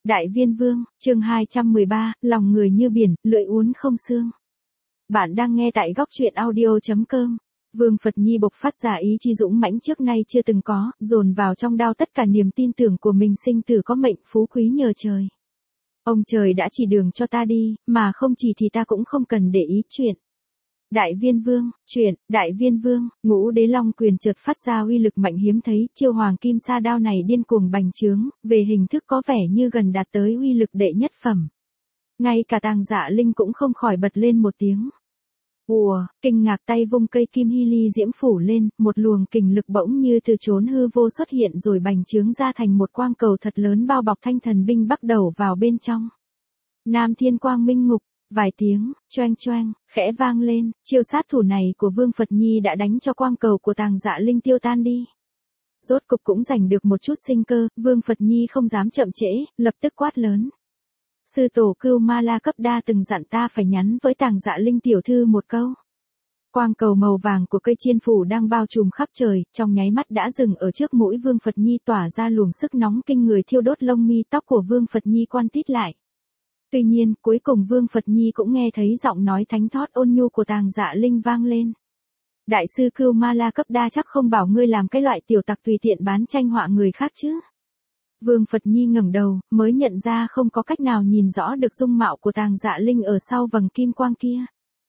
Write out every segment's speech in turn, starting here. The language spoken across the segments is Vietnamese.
Đại Viên Vương, chương 213, lòng người như biển, lưỡi uốn không xương. Bạn đang nghe tại góc truyện audio.com. Vương Phật Nhi bộc phát ra ý chí dũng mãnh trước nay chưa từng có, dồn vào trong đao tất cả niềm tin tưởng của mình sinh tử có mệnh phú quý nhờ trời. Ông trời đã chỉ đường cho ta đi, mà không chỉ thì ta cũng không cần để ý chuyện. Đại Viên Vương, chuyện, Đại Viên Vương, Ngũ Đế Long quyền chợt phát ra uy lực mạnh hiếm thấy, chiêu hoàng kim sa đao này điên cuồng bành trướng, về hình thức có vẻ như gần đạt tới uy lực đệ nhất phẩm. Ngay cả Tàng Dạ Linh cũng không khỏi bật lên một tiếng. Ùa, kinh ngạc tay vung cây kim hy ly diễm phủ lên, một luồng kình lực bỗng như từ chốn hư vô xuất hiện rồi bành trướng ra thành một quang cầu thật lớn bao bọc thanh thần binh bắt đầu vào bên trong. Nam Thiên Quang Minh Ngục. Vài tiếng, choeng choeng, khẽ vang lên, chiêu sát thủ này của Vương Phật Nhi đã đánh cho quang cầu của Tàng Dạ Linh tiêu tan đi. Rốt cục cũng giành được một chút sinh cơ, Vương Phật Nhi không dám chậm trễ, lập tức quát lớn. Sư tổ Cưu Ma La Cấp Đa từng dặn ta phải nhắn với Tàng Dạ Linh tiểu thư một câu. Quang cầu màu vàng của cây chiên phủ đang bao trùm khắp trời, trong nháy mắt đã dừng ở trước mũi Vương Phật Nhi tỏa ra luồng sức nóng kinh người thiêu đốt lông mi tóc của Vương Phật Nhi quan tít lại. Tuy nhiên, cuối cùng Vương Phật Nhi cũng nghe thấy giọng nói thánh thót ôn nhu của Tàng Dạ Linh vang lên. Đại sư Cưu Ma La Cấp Đa chắc không bảo ngươi làm cái loại tiểu tặc tùy tiện bán tranh họa người khác chứ. Vương Phật Nhi ngẩng đầu, mới nhận ra không có cách nào nhìn rõ được dung mạo của Tàng Dạ Linh ở sau vầng kim quang kia.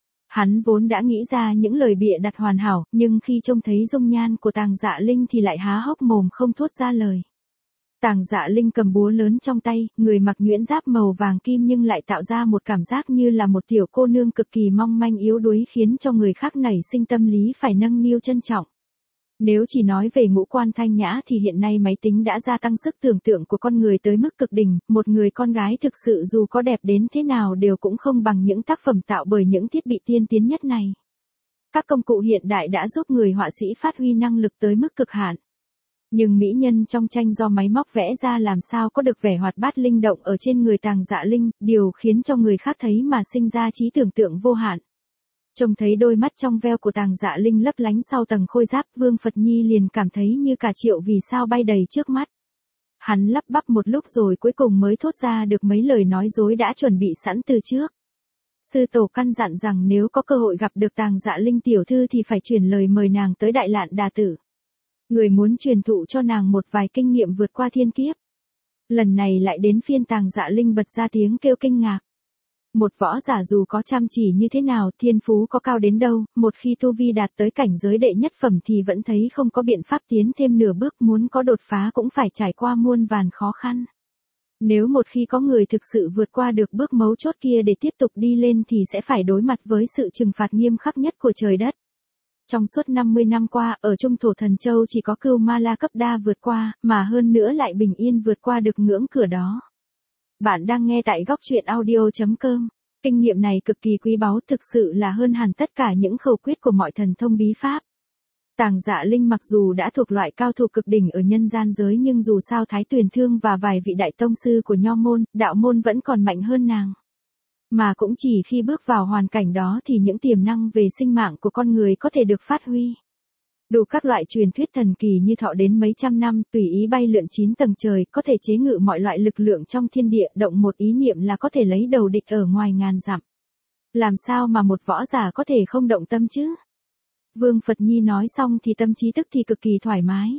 Hắn vốn đã nghĩ ra những lời bịa đặt hoàn hảo, nhưng khi trông thấy dung nhan của Tàng Dạ Linh thì lại há hốc mồm không thốt ra lời. Tàng Dạ Linh cầm búa lớn trong tay, người mặc nhuyễn giáp màu vàng kim nhưng lại tạo ra một cảm giác như là một tiểu cô nương cực kỳ mong manh yếu đuối khiến cho người khác nảy sinh tâm lý phải nâng niu trân trọng. Nếu chỉ nói về ngũ quan thanh nhã thì hiện nay máy tính đã gia tăng sức tưởng tượng của con người tới mức cực đỉnh, một người con gái thực sự dù có đẹp đến thế nào đều cũng không bằng những tác phẩm tạo bởi những thiết bị tiên tiến nhất này. Các công cụ hiện đại đã giúp người họa sĩ phát huy năng lực tới mức cực hạn. Nhưng mỹ nhân trong tranh do máy móc vẽ ra làm sao có được vẻ hoạt bát linh động ở trên người Tàng Dạ Linh, điều khiến cho người khác thấy mà sinh ra trí tưởng tượng vô hạn. Trông thấy đôi mắt trong veo của Tàng Dạ Linh lấp lánh sau tầng khôi giáp, Vương Phật Nhi liền cảm thấy như cả triệu vì sao bay đầy trước mắt. Hắn lắp bắp một lúc rồi cuối cùng mới thốt ra được mấy lời nói dối đã chuẩn bị sẵn từ trước. Sư tổ căn dặn rằng nếu có cơ hội gặp được Tàng Dạ Linh tiểu thư thì phải truyền lời mời nàng tới Đại Lạn Đà Tử. Người muốn truyền thụ cho nàng một vài kinh nghiệm vượt qua thiên kiếp. Lần này lại đến phiên Tàng Dạ Linh bật ra tiếng kêu kinh ngạc. Một võ giả dù có chăm chỉ như thế nào, thiên phú có cao đến đâu, một khi tu vi đạt tới cảnh giới đệ nhất phẩm thì vẫn thấy không có biện pháp tiến thêm nửa bước, muốn có đột phá cũng phải trải qua muôn vàn khó khăn. Nếu một khi có người thực sự vượt qua được bước mấu chốt kia để tiếp tục đi lên thì sẽ phải đối mặt với sự trừng phạt nghiêm khắc nhất của trời đất. Trong suốt 50 năm qua, ở Trung Thổ Thần Châu chỉ có Cưu Ma La Cấp Đa vượt qua, mà hơn nữa lại bình yên vượt qua được ngưỡng cửa đó. Bạn đang nghe tại góc truyện audio.com. Kinh nghiệm này cực kỳ quý báu, thực sự là hơn hẳn tất cả những khẩu quyết của mọi thần thông bí pháp. Tàng Dạ Linh mặc dù đã thuộc loại cao thủ cực đỉnh ở nhân gian giới nhưng dù sao Thái Tuyền Thương và vài vị đại tông sư của nho môn, đạo môn vẫn còn mạnh hơn nàng. Mà cũng chỉ khi bước vào hoàn cảnh đó thì những tiềm năng về sinh mạng của con người có thể được phát huy. Đủ các loại truyền thuyết thần kỳ như thọ đến mấy trăm năm, tùy ý bay lượn 9 tầng trời, có thể chế ngự mọi loại lực lượng trong thiên địa, động một ý niệm là có thể lấy đầu địch ở ngoài ngàn dặm. Làm sao mà một võ giả có thể không động tâm chứ? Vương Phật Nhi nói xong thì tâm trí tức thì cực kỳ thoải mái.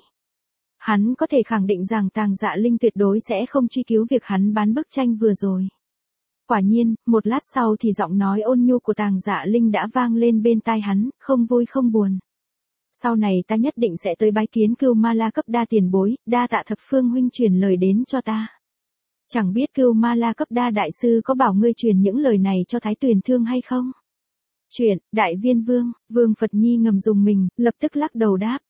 Hắn có thể khẳng định rằng Tàng Dạ Linh tuyệt đối sẽ không truy cứu việc hắn bán bức tranh vừa rồi. Quả nhiên, một lát sau thì giọng nói ôn nhu của Tàng Dạ Linh đã vang lên bên tai hắn, không vui không buồn. Sau này ta nhất định sẽ tới bái kiến Cưu Ma La Cấp Đa tiền bối, đa tạ thập phương huynh truyền lời đến cho ta. Chẳng biết Cưu Ma La Cấp Đa đại sư có bảo ngươi truyền những lời này cho Thái Tuyền Thương hay không? Chuyện, Đại Viên Vương, Vương Phật Nhi ngầm dùng mình, lập tức lắc đầu đáp.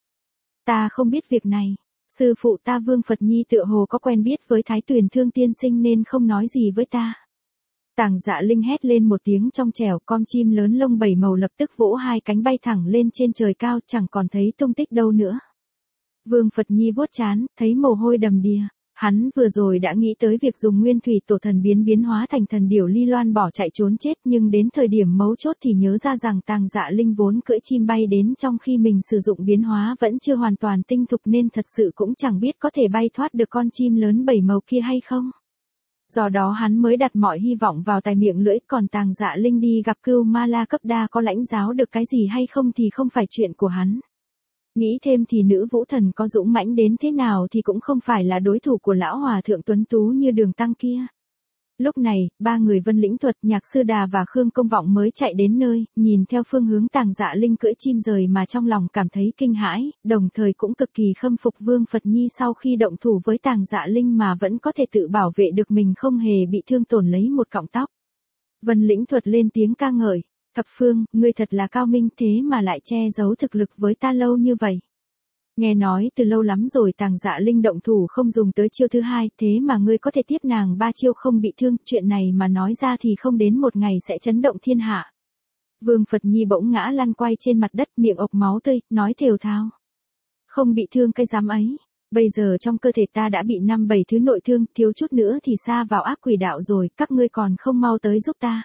Ta không biết việc này, sư phụ ta Vương Phật Nhi tựa hồ có quen biết với Thái Tuyền Thương tiên sinh nên không nói gì với ta. Tàng Dạ Linh hét lên một tiếng trong trẻo, con chim lớn lông 7 màu lập tức vỗ hai cánh bay thẳng lên trên trời cao, chẳng còn thấy tung tích đâu nữa. Vương Phật Nhi vuốt trán, thấy mồ hôi đầm đìa. Hắn vừa rồi đã nghĩ tới việc dùng nguyên thủy tổ thần biến hóa thành thần điểu Ly Loan bỏ chạy trốn chết, nhưng đến thời điểm mấu chốt thì nhớ ra rằng Tàng Dạ Linh vốn cưỡi chim bay đến trong khi mình sử dụng biến hóa vẫn chưa hoàn toàn tinh thục nên thật sự cũng chẳng biết có thể bay thoát được con chim lớn 7 màu kia hay không. Do đó hắn mới đặt mọi hy vọng vào tài miệng lưỡi, còn Tàng Dạ Linh đi gặp Cưu Ma La cấp đa có lãnh giáo được cái gì hay không thì không phải chuyện của hắn. Nghĩ thêm thì nữ vũ thần có dũng mãnh đến thế nào thì cũng không phải là đối thủ của lão hòa thượng tuấn tú như Đường Tăng kia. Lúc này, ba người Vân Lĩnh Thuật, Nhạc Sư Đà và Khương Công Vọng mới chạy đến nơi, nhìn theo phương hướng Tàng Dạ Linh cưỡi chim rời mà trong lòng cảm thấy kinh hãi, đồng thời cũng cực kỳ khâm phục Vương Phật Nhi sau khi động thủ với Tàng Dạ Linh mà vẫn có thể tự bảo vệ được mình không hề bị thương tổn lấy một cọng tóc. Vân Lĩnh Thuật lên tiếng ca ngợi, thập phương, ngươi thật là cao minh thế mà lại che giấu thực lực với ta lâu như vậy. Nghe nói từ lâu lắm rồi Tàng Dạ Linh động thủ không dùng tới chiêu thứ hai, thế mà ngươi có thể tiếp nàng 3 chiêu không bị thương, chuyện này mà nói ra thì không đến một ngày sẽ chấn động thiên hạ. Vương Phật Nhi bỗng ngã lăn quay trên mặt đất, miệng ộc máu tươi, nói thều thào. Không bị thương cái dám ấy, bây giờ trong cơ thể ta đã bị 5-7 thứ nội thương, thiếu chút nữa thì sa vào ác quỷ đạo rồi, các ngươi còn không mau tới giúp ta.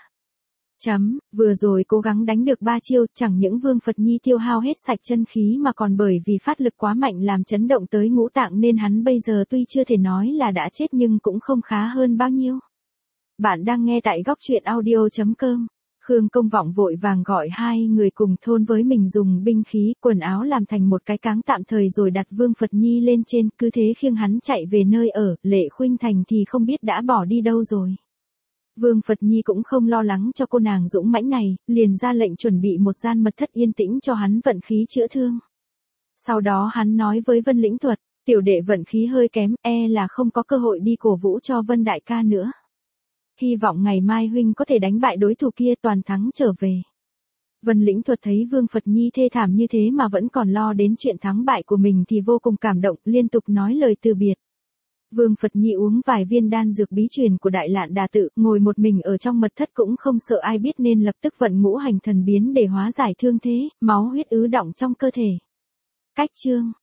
Vừa rồi cố gắng đánh được 3 chiêu, chẳng những Vương Phật Nhi tiêu hao hết sạch chân khí mà còn bởi vì phát lực quá mạnh làm chấn động tới ngũ tạng nên hắn bây giờ tuy chưa thể nói là đã chết nhưng cũng không khá hơn bao nhiêu. Bạn đang nghe tại góc truyện audio.com. Khương Công Vọng vội vàng gọi 2 người cùng thôn với mình dùng binh khí, quần áo làm thành một cái cáng tạm thời rồi đặt Vương Phật Nhi lên trên, cứ thế khiêng hắn chạy về nơi ở, Lệ Khuynh Thành thì không biết đã bỏ đi đâu rồi. Vương Phật Nhi cũng không lo lắng cho cô nàng dũng mãnh này, liền ra lệnh chuẩn bị một gian mật thất yên tĩnh cho hắn vận khí chữa thương. Sau đó hắn nói với Vân Lĩnh Thuật, tiểu đệ vận khí hơi kém, là không có cơ hội đi cổ vũ cho Vân đại ca nữa. Hy vọng ngày mai huynh có thể đánh bại đối thủ kia toàn thắng trở về. Vân Lĩnh Thuật thấy Vương Phật Nhi thê thảm như thế mà vẫn còn lo đến chuyện thắng bại của mình thì vô cùng cảm động, liên tục nói lời từ biệt. Vương Phật Nhi uống vài viên đan dược bí truyền của Đại Lạn Đà Tự, ngồi một mình ở trong mật thất cũng không sợ ai biết nên lập tức vận ngũ hành thần biến để hóa giải thương thế, máu huyết ứ đọng trong cơ thể. Cách chương